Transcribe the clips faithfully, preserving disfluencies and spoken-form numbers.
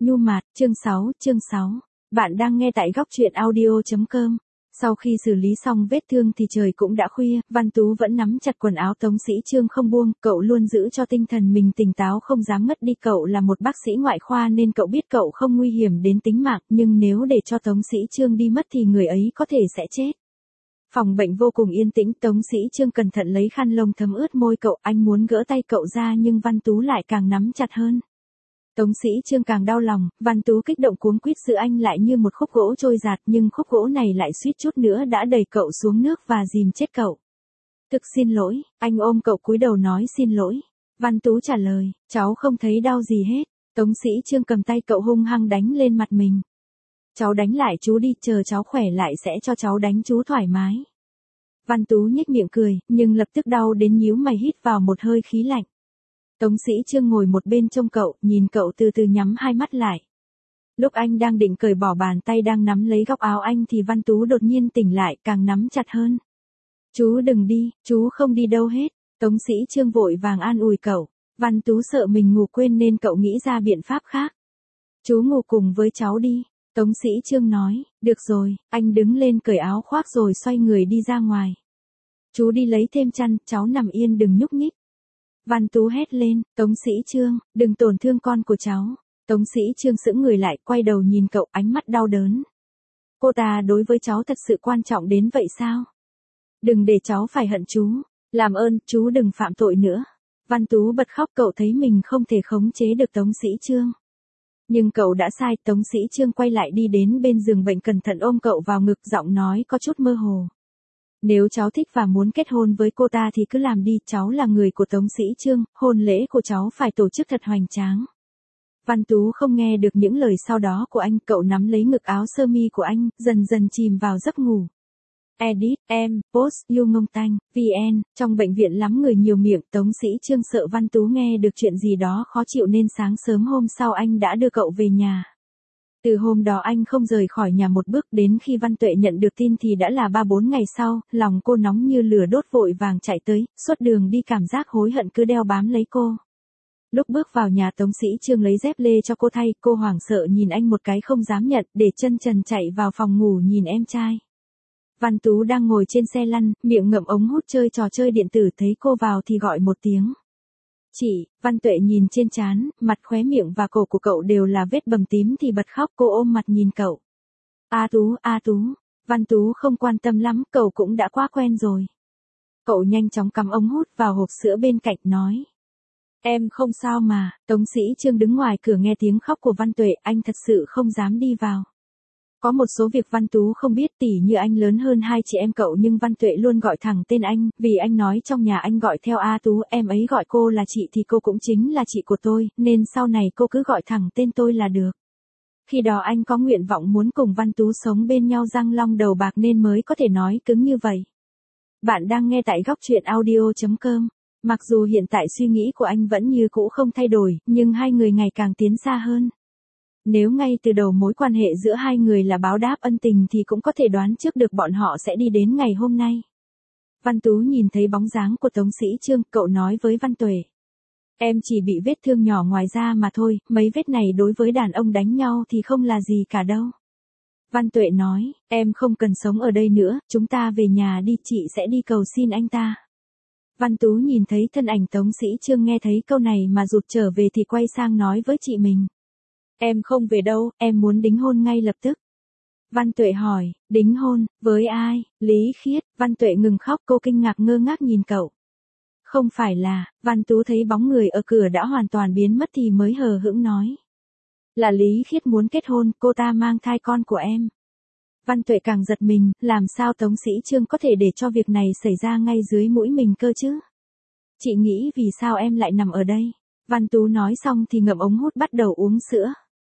Nhu Mạt, chương sáu, chương sáu. Bạn đang nghe tại góc truyện audio chấm com. Sau khi xử lý xong vết thương thì trời cũng đã khuya, Văn Tú vẫn nắm chặt quần áo Tống Sĩ Trương không buông, cậu luôn giữ cho tinh thần mình tỉnh táo không dám ngất đi. Cậu là một bác sĩ ngoại khoa nên cậu biết cậu không nguy hiểm đến tính mạng, nhưng nếu để cho Tống Sĩ Trương đi mất thì người ấy có thể sẽ chết. Phòng bệnh vô cùng yên tĩnh, Tống Sĩ Trương cẩn thận lấy khăn lông thấm ướt môi cậu, anh muốn gỡ tay cậu ra nhưng Văn Tú lại càng nắm chặt hơn. Tống Sĩ Trương càng đau lòng, Văn Tú kích động cuống quýt giữ anh lại như một khúc gỗ trôi giạt, nhưng khúc gỗ này lại suýt chút nữa đã đẩy cậu xuống nước và dìm chết cậu. Thực xin lỗi, anh ôm cậu cúi đầu nói xin lỗi. Văn Tú trả lời, cháu không thấy đau gì hết. Tống Sĩ Trương cầm tay cậu hung hăng đánh lên mặt mình. Cháu đánh lại chú đi, chờ cháu khỏe lại sẽ cho cháu đánh chú thoải mái. Văn Tú nhếch miệng cười, nhưng lập tức đau đến nhíu mày hít vào một hơi khí lạnh. Tống Sĩ Trương ngồi một bên trông cậu, nhìn cậu từ từ nhắm hai mắt lại. Lúc anh đang định cởi bỏ bàn tay đang nắm lấy góc áo anh thì Văn Tú đột nhiên tỉnh lại, càng nắm chặt hơn. Chú đừng đi, chú không đi đâu hết. Tống Sĩ Trương vội vàng an ủi cậu. Văn Tú sợ mình ngủ quên nên cậu nghĩ ra biện pháp khác. Chú ngủ cùng với cháu đi. Tống Sĩ Trương nói, được rồi, anh đứng lên cởi áo khoác rồi xoay người đi ra ngoài. Chú đi lấy thêm chăn, cháu nằm yên đừng nhúc nhích. Văn Tú hét lên, Tống Sĩ Trương, đừng tổn thương con của cháu. Tống Sĩ Trương sững người lại, quay đầu nhìn cậu, ánh mắt đau đớn. Cô ta đối với cháu thật sự quan trọng đến vậy sao? Đừng để cháu phải hận chú. Làm ơn, chú đừng phạm tội nữa. Văn Tú bật khóc, cậu thấy mình không thể khống chế được Tống Sĩ Trương. Nhưng cậu đã sai, Tống Sĩ Trương quay lại đi đến bên giường bệnh cẩn thận ôm cậu vào ngực, giọng nói có chút mơ hồ. Nếu cháu thích và muốn kết hôn với cô ta thì cứ làm đi, cháu là người của Tống Sĩ Trương, hôn lễ của cháu phải tổ chức thật hoành tráng. Văn Tú không nghe được những lời sau đó của anh, cậu nắm lấy ngực áo sơ mi của anh, dần dần chìm vào giấc ngủ. Edit, em, post, you ngông tanh, vn, trong bệnh viện lắm người nhiều miệng, Tống Sĩ Trương sợ Văn Tú nghe được chuyện gì đó khó chịu nên sáng sớm hôm sau anh đã đưa cậu về nhà. Từ hôm đó anh không rời khỏi nhà một bước, đến khi Văn Tuệ nhận được tin thì đã là ba bốn ngày sau, lòng cô nóng như lửa đốt vội vàng chạy tới, suốt đường đi cảm giác hối hận cứ đeo bám lấy cô. Lúc bước vào nhà Tống Sĩ Trương lấy dép lê cho cô thay, cô hoảng sợ nhìn anh một cái không dám nhận, để chân trần chạy vào phòng ngủ nhìn em trai. Văn Tú đang ngồi trên xe lăn, miệng ngậm ống hút chơi trò chơi điện tử, thấy cô vào thì gọi một tiếng. Chị, Văn Tuệ nhìn trên trán, mặt khóe miệng và cổ của cậu đều là vết bầm tím thì bật khóc, cô ôm mặt nhìn cậu. A Tú, A Tú. Văn Tú không quan tâm lắm, cậu cũng đã quá quen rồi. Cậu nhanh chóng cắm ống hút vào hộp sữa bên cạnh nói. Em không sao mà. Tống Sĩ Trương đứng ngoài cửa nghe tiếng khóc của Văn Tuệ, anh thật sự không dám đi vào. Có một số việc Văn Tú không biết, tỉ như anh lớn hơn hai chị em cậu nhưng Văn Tuệ luôn gọi thẳng tên anh, vì anh nói trong nhà anh gọi theo A Tú, em ấy gọi cô là chị thì cô cũng chính là chị của tôi, nên sau này cô cứ gọi thẳng tên tôi là được. Khi đó anh có nguyện vọng muốn cùng Văn Tú sống bên nhau răng long đầu bạc nên mới có thể nói cứng như vậy. Bạn đang nghe tại góc truyện audio chấm com. Mặc dù hiện tại suy nghĩ của anh vẫn như cũ không thay đổi, nhưng hai người ngày càng tiến xa hơn. Nếu ngay từ đầu mối quan hệ giữa hai người là báo đáp ân tình thì cũng có thể đoán trước được bọn họ sẽ đi đến ngày hôm nay. Văn Tú nhìn thấy bóng dáng của Tống Sĩ Trương, cậu nói với Văn Tuệ. Em chỉ bị vết thương nhỏ ngoài da mà thôi, mấy vết này đối với đàn ông đánh nhau thì không là gì cả đâu. Văn Tuệ nói, em không cần sống ở đây nữa, chúng ta về nhà đi, chị sẽ đi cầu xin anh ta. Văn Tú nhìn thấy thân ảnh Tống Sĩ Trương, nghe thấy câu này mà rụt trở về thì quay sang nói với chị mình. Em không về đâu, em muốn đính hôn ngay lập tức. Văn Tuệ hỏi, đính hôn, với ai? Lý Khiết. Văn Tuệ ngừng khóc, cô kinh ngạc ngơ ngác nhìn cậu. Không phải là, Văn Tú thấy bóng người ở cửa đã hoàn toàn biến mất thì mới hờ hững nói. Là Lý Khiết muốn kết hôn, cô ta mang thai con của em. Văn Tuệ càng giật mình, làm sao Tống Sĩ Trương có thể để cho việc này xảy ra ngay dưới mũi mình cơ chứ? Chị nghĩ vì sao em lại nằm ở đây? Văn Tú nói xong thì ngậm ống hút bắt đầu uống sữa.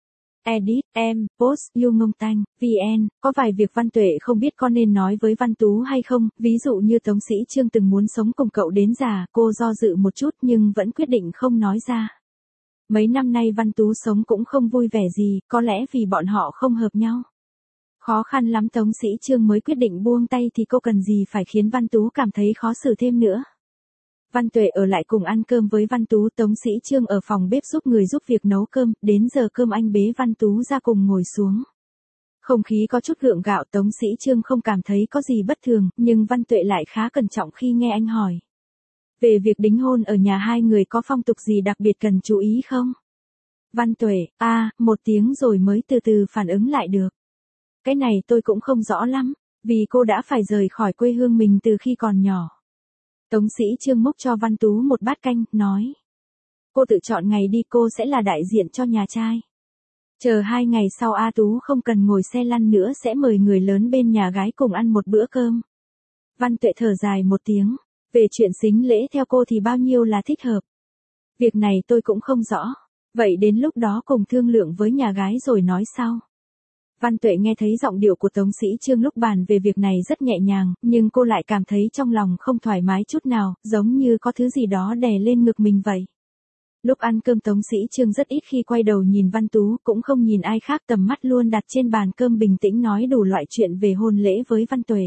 Edit, em, post, you ngông tanh, vn, có vài việc Văn Tuệ không biết có nên nói với Văn Tú hay không, ví dụ như Tống Sĩ Trương từng muốn sống cùng cậu đến già, cô do dự một chút nhưng vẫn quyết định không nói ra. Mấy năm nay Văn Tú sống cũng không vui vẻ gì, có lẽ vì bọn họ không hợp nhau. Khó khăn lắm Tống Sĩ Trương mới quyết định buông tay thì cô cần gì phải khiến Văn Tú cảm thấy khó xử thêm nữa. Văn Tuệ ở lại cùng ăn cơm với Văn Tú, Tống Sĩ Trương ở phòng bếp giúp người giúp việc nấu cơm, đến giờ cơm anh bế Văn Tú ra cùng ngồi xuống. Không khí có chút gượng gạo, Tống Sĩ Trương không cảm thấy có gì bất thường, nhưng Văn Tuệ lại khá cẩn trọng khi nghe anh hỏi. Về việc đính hôn ở nhà hai người có phong tục gì đặc biệt cần chú ý không? Văn Tuệ, a à, một tiếng rồi mới từ từ phản ứng lại được. Cái này tôi cũng không rõ lắm, vì cô đã phải rời khỏi quê hương mình từ khi còn nhỏ. Tống Sĩ Trương múc cho Văn Tú một bát canh, nói. Cô tự chọn ngày đi, cô sẽ là đại diện cho nhà trai. Chờ hai ngày sau A Tú không cần ngồi xe lăn nữa, sẽ mời người lớn bên nhà gái cùng ăn một bữa cơm. Văn Tuệ thở dài một tiếng. Về chuyện sính lễ theo cô thì bao nhiêu là thích hợp? Việc này tôi cũng không rõ. Vậy đến lúc đó cùng thương lượng với nhà gái rồi nói sau. Văn Tuệ nghe thấy giọng điệu của Tống Sĩ Trương lúc bàn về việc này rất nhẹ nhàng, nhưng cô lại cảm thấy trong lòng không thoải mái chút nào, giống như có thứ gì đó đè lên ngực mình vậy. Lúc ăn cơm Tống Sĩ Trương rất ít khi quay đầu nhìn Văn Tú, cũng không nhìn ai khác, tầm mắt luôn đặt trên bàn cơm, bình tĩnh nói đủ loại chuyện về hôn lễ với Văn Tuệ.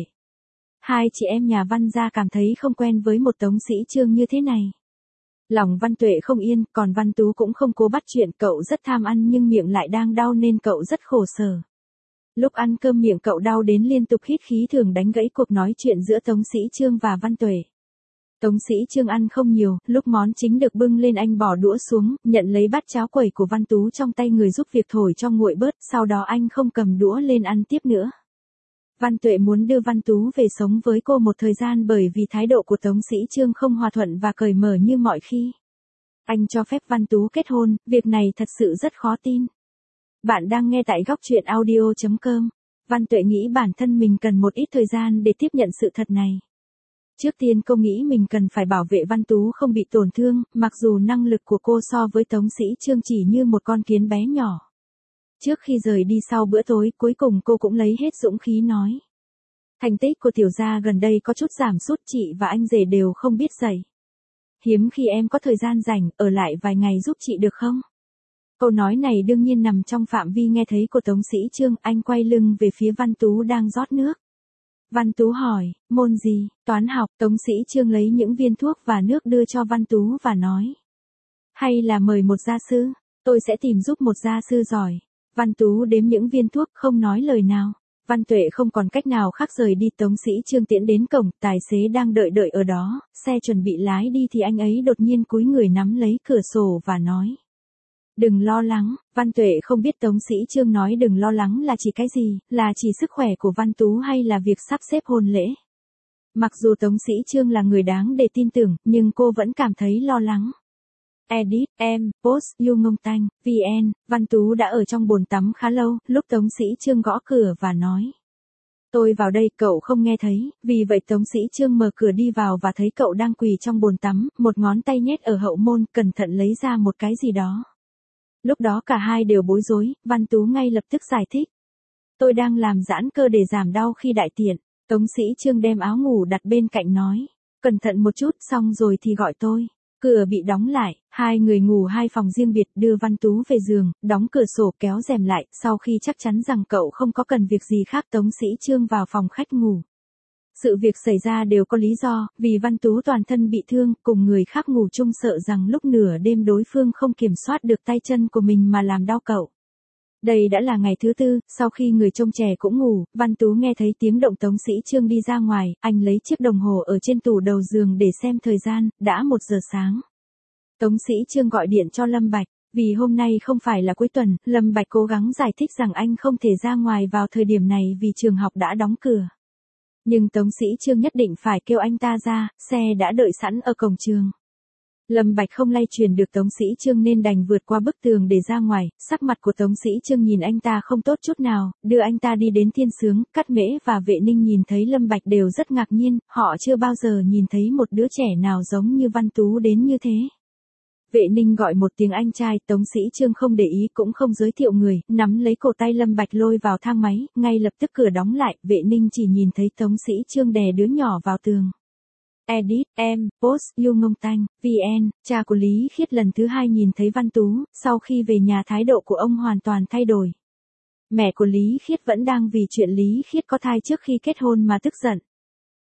Hai chị em nhà Văn gia cảm thấy không quen với một Tống Sĩ Trương như thế này. Lòng Văn Tuệ không yên, còn Văn Tú cũng không cố bắt chuyện, cậu rất tham ăn nhưng miệng lại đang đau nên cậu rất khổ sở. Lúc ăn cơm miệng cậu đau đến liên tục hít khí, thường đánh gãy cuộc nói chuyện giữa Tống Sĩ Trương và Văn Tuệ. Tống Sĩ Trương ăn không nhiều, lúc món chính được bưng lên anh bỏ đũa xuống, nhận lấy bát cháo quẩy của Văn Tú trong tay người giúp việc thổi cho nguội bớt, sau đó anh không cầm đũa lên ăn tiếp nữa. Văn Tuệ muốn đưa Văn Tú về sống với cô một thời gian bởi vì thái độ của Tống Sĩ Trương không hòa thuận và cởi mở như mọi khi. Anh cho phép Văn Tú kết hôn, việc này thật sự rất khó tin. Bạn đang nghe tại góc truyện audio chấm com. Văn Tuệ nghĩ bản thân mình cần một ít thời gian để tiếp nhận sự thật này. Trước tiên cô nghĩ mình cần phải bảo vệ Văn Tú không bị tổn thương, mặc dù năng lực của cô so với Tống Sĩ Trương chỉ như một con kiến bé nhỏ. Trước khi rời đi sau bữa tối, cuối cùng cô cũng lấy hết dũng khí nói. Thành tích của tiểu gia gần đây có chút giảm sút, chị và anh rể đều không biết dạy. Hiếm khi em có thời gian rảnh, ở lại vài ngày giúp chị được không? Câu nói này đương nhiên nằm trong phạm vi nghe thấy của Tống Sĩ Trương, anh quay lưng về phía Văn Tú đang rót nước. Văn Tú hỏi, môn gì? Toán học. Tống Sĩ Trương lấy những viên thuốc và nước đưa cho Văn Tú và nói. Hay là mời một gia sư? Tôi sẽ tìm giúp một gia sư giỏi. Văn Tú đếm những viên thuốc không nói lời nào. Văn Tuệ không còn cách nào khác rời đi. Tống Sĩ Trương tiễn đến cổng, tài xế đang đợi đợi ở đó, xe chuẩn bị lái đi thì anh ấy đột nhiên cúi người nắm lấy cửa sổ và nói. Đừng lo lắng. Văn Tuệ không biết Tống Sĩ Trương nói đừng lo lắng là chỉ cái gì, là chỉ sức khỏe của Văn Tú hay là việc sắp xếp hôn lễ. Mặc dù Tống Sĩ Trương là người đáng để tin tưởng, nhưng cô vẫn cảm thấy lo lắng. Edit, em, post, you ngông tanh, vn, Văn Tú đã ở trong bồn tắm khá lâu, lúc Tống Sĩ Trương gõ cửa và nói. Tôi vào đây, cậu không nghe thấy, vì vậy Tống Sĩ Trương mở cửa đi vào và thấy cậu đang quỳ trong bồn tắm, một ngón tay nhét ở hậu môn, cẩn thận lấy ra một cái gì đó. Lúc đó cả hai đều bối rối, Văn Tú ngay lập tức giải thích. Tôi đang làm giãn cơ để giảm đau khi đại tiện. Tống Sĩ Trương đem áo ngủ đặt bên cạnh nói. Cẩn thận một chút, xong rồi thì gọi tôi. Cửa bị đóng lại, hai người ngủ hai phòng riêng biệt, đưa Văn Tú về giường, đóng cửa sổ, kéo rèm lại, sau khi chắc chắn rằng cậu không có cần việc gì khác, Tống Sĩ Trương vào phòng khách ngủ. Sự việc xảy ra đều có lý do, vì Văn Tú toàn thân bị thương, cùng người khác ngủ chung sợ rằng lúc nửa đêm đối phương không kiểm soát được tay chân của mình mà làm đau cậu. Đây đã là ngày thứ tư, sau khi người trông trẻ cũng ngủ, Văn Tú nghe thấy tiếng động Tống Sĩ Trương đi ra ngoài, anh lấy chiếc đồng hồ ở trên tủ đầu giường để xem thời gian, đã một giờ sáng. Tống Sĩ Trương gọi điện cho Lâm Bạch, vì hôm nay không phải là cuối tuần, Lâm Bạch cố gắng giải thích rằng anh không thể ra ngoài vào thời điểm này vì trường học đã đóng cửa. Nhưng Tống Sĩ Trương nhất định phải kêu anh ta ra, xe đã đợi sẵn ở cổng trường. Lâm Bạch không lay truyền được Tống Sĩ Trương nên đành vượt qua bức tường để ra ngoài, sắc mặt của Tống Sĩ Trương nhìn anh ta không tốt chút nào, đưa anh ta đi đến Thiên Sướng, Cát Mễ và Vệ Ninh nhìn thấy Lâm Bạch đều rất ngạc nhiên, họ chưa bao giờ nhìn thấy một đứa trẻ nào giống như Văn Tú đến như thế. Vệ Ninh gọi một tiếng anh trai, Tống Sĩ Trương không để ý cũng không giới thiệu người, nắm lấy cổ tay Lâm Bạch lôi vào thang máy, ngay lập tức cửa đóng lại, Vệ Ninh chỉ nhìn thấy Tống Sĩ Trương đè đứa nhỏ vào tường. Edit, em, post, you ngông tanh, vn, cha của Lý Khiết lần thứ hai nhìn thấy Văn Tú, sau khi về nhà thái độ của ông hoàn toàn thay đổi. Mẹ của Lý Khiết vẫn đang vì chuyện Lý Khiết có thai trước khi kết hôn mà tức giận.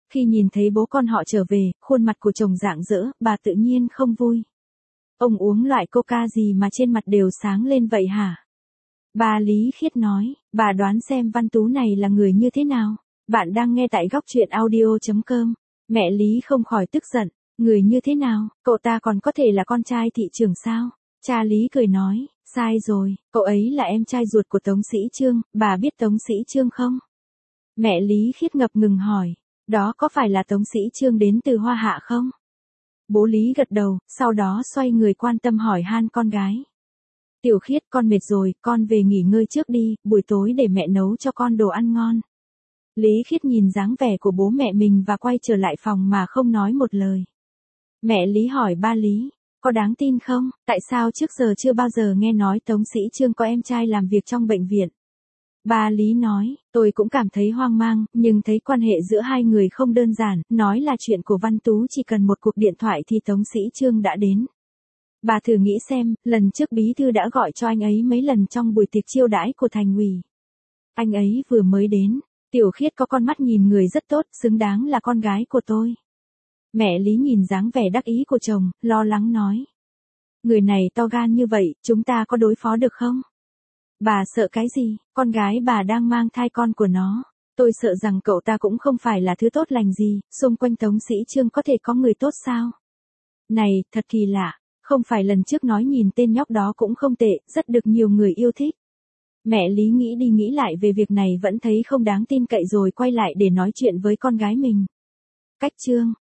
Khi nhìn thấy bố con họ trở về, khuôn mặt của chồng rạng rỡ, bà tự nhiên không vui. Ông uống loại coca gì mà trên mặt đều sáng lên vậy hả? Bà Lý Khiết nói, bà đoán xem Văn Tú này là người như thế nào. Bạn đang nghe tại góc truyện audio.com. Mẹ Lý không khỏi tức giận, người như thế nào, cậu ta còn có thể là con trai thị trưởng sao? Cha Lý cười nói, sai rồi, cậu ấy là em trai ruột của Tống Sĩ Trương, bà biết Tống Sĩ Trương không? Mẹ Lý Khiết ngập ngừng hỏi, đó có phải là Tống Sĩ Trương đến từ Hoa Hạ không? Bố Lý gật đầu, sau đó xoay người quan tâm hỏi han con gái. Tiểu Khiết, con mệt rồi, con về nghỉ ngơi trước đi, buổi tối để mẹ nấu cho con đồ ăn ngon. Lý Khiết nhìn dáng vẻ của bố mẹ mình và quay trở lại phòng mà không nói một lời. Mẹ Lý hỏi ba Lý, có đáng tin không, tại sao trước giờ chưa bao giờ nghe nói Tống Sĩ Trương có em trai làm việc trong bệnh viện? Ba Lý nói, tôi cũng cảm thấy hoang mang, nhưng thấy quan hệ giữa hai người không đơn giản, nói là chuyện của Văn Tú chỉ cần một cuộc điện thoại thì Tống Sĩ Trương đã đến. Bà thử nghĩ xem, lần trước bí thư đã gọi cho anh ấy mấy lần trong buổi tiệc chiêu đãi của thành ủy. Anh ấy vừa mới đến, Tiểu Khiết có con mắt nhìn người rất tốt, xứng đáng là con gái của tôi. Mẹ Lý nhìn dáng vẻ đắc ý của chồng, lo lắng nói. Người này to gan như vậy, chúng ta có đối phó được không? Bà sợ cái gì, con gái bà đang mang thai con của nó. Tôi sợ rằng cậu ta cũng không phải là thứ tốt lành gì, xung quanh Tống Sĩ Trương có thể có người tốt sao? Này, thật kỳ lạ, không phải lần trước nói nhìn tên nhóc đó cũng không tệ, rất được nhiều người yêu thích. Mẹ Lý nghĩ đi nghĩ lại về việc này vẫn thấy không đáng tin cậy rồi quay lại để nói chuyện với con gái mình. Cách chương